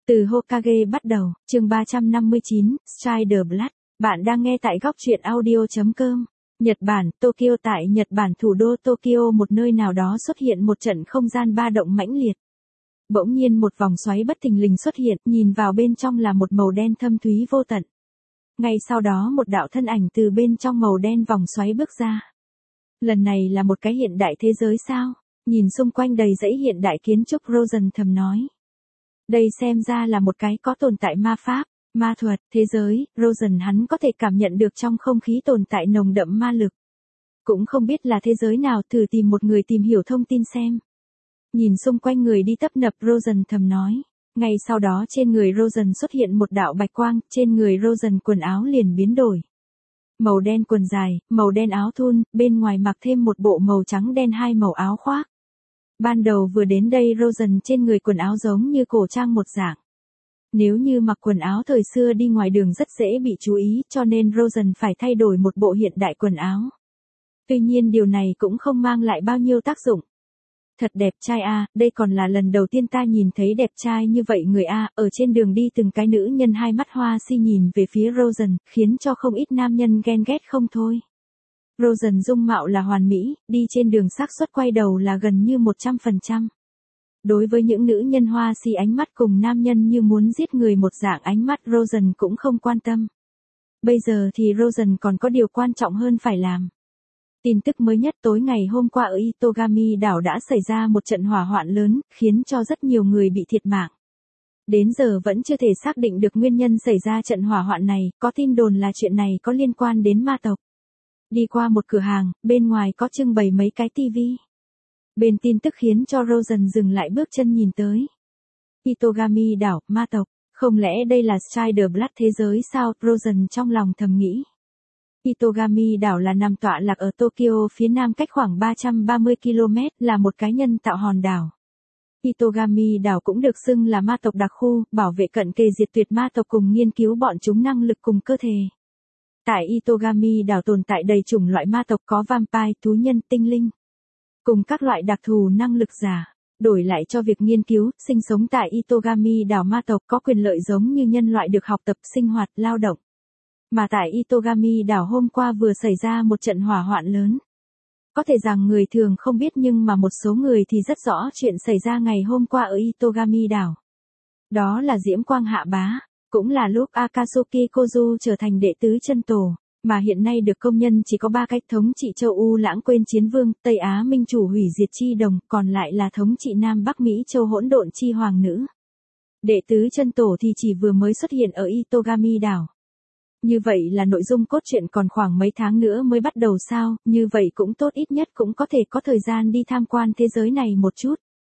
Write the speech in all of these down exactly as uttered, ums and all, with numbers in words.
Từ Hokage bắt đầu, chương ba trăm năm mươi chín, Strider Blood. Bạn đang nghe tại góc truyện audio chấm com. Nhật Bản, Tokyo. Tại Nhật Bản thủ đô Tokyo, một nơi nào đó xuất hiện một trận không gian ba động mãnh liệt. Bỗng nhiên một vòng xoáy bất thình lình xuất hiện, nhìn vào bên trong là một màu đen thâm thúy vô tận. Ngay sau đó một đạo thân ảnh từ bên trong màu đen vòng xoáy bước ra. Lần này là một cái hiện đại thế giới sao? Nhìn xung quanh đầy dãy hiện đại kiến trúc, Rosen thầm nói. Đây xem ra là một cái có tồn tại ma pháp, ma thuật, thế giới. Rosen hắn có thể cảm nhận được trong không khí tồn tại nồng đậm ma lực. Cũng không biết là thế giới nào, thử tìm một người tìm hiểu thông tin xem. Nhìn xung quanh người đi tấp nập, Rosen thầm nói. Ngay sau đó trên người Rosen xuất hiện một đạo bạch quang, trên người Rosen quần áo liền biến đổi. Màu đen quần dài, màu đen áo thun, bên ngoài mặc thêm một bộ màu trắng đen hai màu áo khoác. Ban đầu vừa đến đây Rosen trên người quần áo giống như cổ trang một dạng. Nếu như mặc quần áo thời xưa đi ngoài đường rất dễ bị chú ý, cho nên Rosen phải thay đổi một bộ hiện đại quần áo. Tuy nhiên điều này cũng không mang lại bao nhiêu tác dụng. Thật đẹp trai a, đây còn là lần đầu tiên ta nhìn thấy đẹp trai như vậy người a. Ở trên đường đi từng cái nữ nhân hai mắt hoa si nhìn về phía Rosen, khiến cho không ít nam nhân ghen ghét không thôi. Rosen dung mạo là hoàn mỹ, đi trên đường xác suất quay đầu là gần như một trăm phần trăm. Đối với những nữ nhân hoa si ánh mắt cùng nam nhân như muốn giết người một dạng ánh mắt, Rosen cũng không quan tâm. Bây giờ thì Rosen còn có điều quan trọng hơn phải làm. Tin tức mới nhất, tối ngày hôm qua ở Itogami đảo đã xảy ra một trận hỏa hoạn lớn, khiến cho rất nhiều người bị thiệt mạng. Đến giờ vẫn chưa thể xác định được nguyên nhân xảy ra trận hỏa hoạn này, có tin đồn là chuyện này có liên quan đến ma tộc. Đi qua một cửa hàng, bên ngoài có trưng bày mấy cái tivi. Bên tin tức khiến cho Rosen dừng lại bước chân nhìn tới. Itogami đảo, ma tộc, không lẽ đây là Strider Blood thế giới sao? Rosen trong lòng thầm nghĩ. Itogami đảo là nằm tọa lạc ở Tokyo phía nam cách khoảng ba trăm ba mươi ki lô mét, là một cái nhân tạo hòn đảo. Itogami đảo cũng được xưng là ma tộc đặc khu, bảo vệ cận kề diệt tuyệt ma tộc cùng nghiên cứu bọn chúng năng lực cùng cơ thể. Tại Itogami đảo tồn tại đầy chủng loại ma tộc, có vampire, thú nhân, tinh linh, cùng các loại đặc thù năng lực giả. Đổi lại cho việc nghiên cứu, sinh sống tại Itogami đảo, ma tộc có quyền lợi giống như nhân loại được học tập, sinh hoạt, lao động. Mà tại Itogami đảo hôm qua vừa xảy ra một trận hỏa hoạn lớn. Có thể rằng người thường không biết nhưng mà một số người thì rất rõ chuyện xảy ra ngày hôm qua ở Itogami đảo. Đó là Diễm Quang Hạ Bá, cũng là lúc Akatsuki Kozu trở thành đệ tứ chân tổ, mà hiện nay được công nhân chỉ có ba cách: thống trị châu U lãng quên chiến vương, Tây Á minh chủ hủy diệt chi đồng, còn lại là thống trị Nam Bắc Mỹ châu hỗn độn chi hoàng nữ. Đệ tứ chân tổ thì chỉ vừa mới xuất hiện ở Itogami đảo. Như vậy là nội dung cốt truyện còn khoảng mấy tháng nữa mới bắt đầu sao? Như vậy cũng tốt, ít nhất cũng có thể có thời gian đi tham quan thế giới này một chút.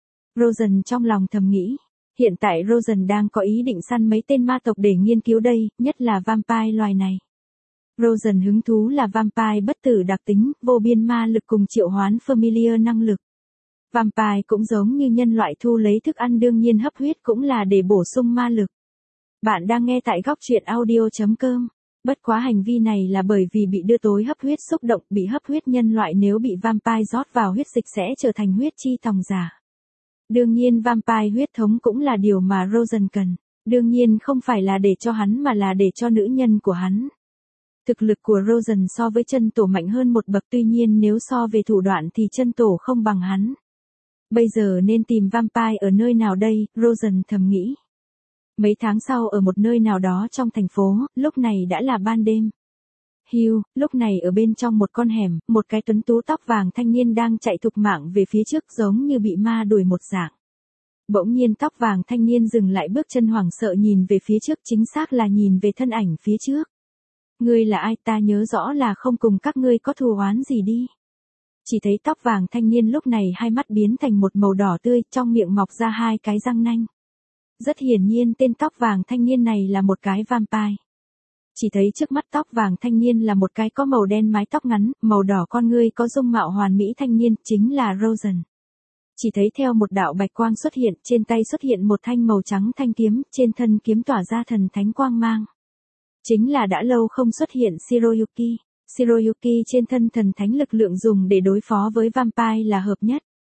Rosen trong lòng thầm nghĩ. Hiện tại Rosen đang có ý định săn mấy tên ma tộc để nghiên cứu đây, nhất là vampire loài này. Rosen hứng thú là vampire bất tử đặc tính, vô biên ma lực cùng triệu hoán familiar năng lực. Vampire cũng giống như nhân loại thu lấy thức ăn, đương nhiên hấp huyết cũng là để bổ sung ma lực. Bạn đang nghe tại góc truyện audio chấm com. Bất quá hành vi này là bởi vì bị đưa tối hấp huyết xúc động, bị hấp huyết nhân loại nếu bị vampire rót vào huyết dịch sẽ trở thành huyết chi tòng giả. Đương nhiên vampire huyết thống cũng là điều mà Rosen cần. Đương nhiên không phải là để cho hắn mà là để cho nữ nhân của hắn. Thực lực của Rosen so với chân tổ mạnh hơn một bậc, tuy nhiên nếu so về thủ đoạn thì chân tổ không bằng hắn. Bây giờ nên tìm vampire ở nơi nào đây? Rosen thầm nghĩ. Mấy tháng sau ở một nơi nào đó trong thành phố, lúc này đã là ban đêm. Hugh, lúc này ở bên trong một con hẻm, một cái tuấn tú tóc vàng thanh niên đang chạy thục mạng về phía trước giống như bị ma đuổi một dạng. Bỗng nhiên tóc vàng thanh niên dừng lại bước chân, hoảng sợ nhìn về phía trước, chính xác là nhìn về thân ảnh phía trước. Ngươi là ai? Ta nhớ rõ là không cùng các ngươi có thù oán gì đi. Chỉ thấy tóc vàng thanh niên lúc này hai mắt biến thành một màu đỏ tươi, trong miệng mọc ra hai cái răng nanh. Rất hiển nhiên tên tóc vàng thanh niên này là một cái vampire. Chỉ thấy trước mắt tóc vàng thanh niên là một cái có màu đen mái tóc ngắn, màu đỏ con ngươi, có dung mạo hoàn mỹ thanh niên, chính là Rosen. Chỉ thấy theo một đạo bạch quang xuất hiện, trên tay xuất hiện một thanh màu trắng thanh kiếm, trên thân kiếm tỏa ra thần thánh quang mang. Chính là đã lâu không xuất hiện Shiroyuki. Shiroyuki trên thân thần thánh lực lượng dùng để đối phó với vampire là hợp nhất.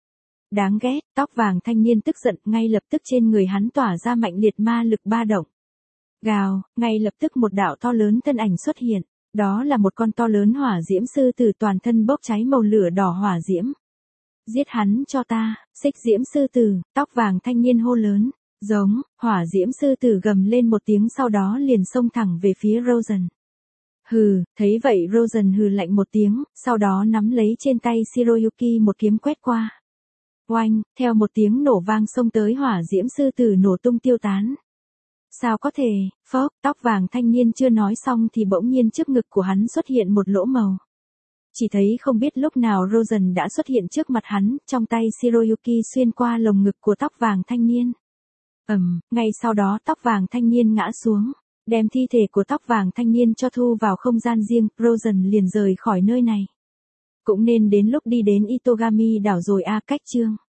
Đáng ghét, tóc vàng thanh niên tức giận, ngay lập tức trên người hắn tỏa ra mạnh liệt ma lực ba động. Gào, ngay lập tức một đạo to lớn thân ảnh xuất hiện, đó là một con to lớn hỏa diễm sư tử toàn thân bốc cháy màu lửa đỏ hỏa diễm. Giết hắn cho ta, xích diễm sư tử, tóc vàng thanh niên hô lớn, giống, hỏa diễm sư tử gầm lên một tiếng sau đó liền xông thẳng về phía Rosen. Hừ, thấy vậy Rosen hừ lạnh một tiếng, sau đó nắm lấy trên tay Shiroyuki một kiếm quét qua. Oanh, theo một tiếng nổ vang xông tới hỏa diễm sư tử nổ tung tiêu tán. Sao có thể, phốc, tóc vàng thanh niên chưa nói xong thì bỗng nhiên trước ngực của hắn xuất hiện một lỗ màu. Chỉ thấy không biết lúc nào Rosen đã xuất hiện trước mặt hắn, trong tay Shiroyuki xuyên qua lồng ngực của tóc vàng thanh niên. Ầm, ngay sau đó tóc vàng thanh niên ngã xuống, đem thi thể của tóc vàng thanh niên cho thu vào không gian riêng, Rosen liền rời khỏi nơi này. Cũng nên đến lúc đi đến Itogami đảo rồi a, cách chương.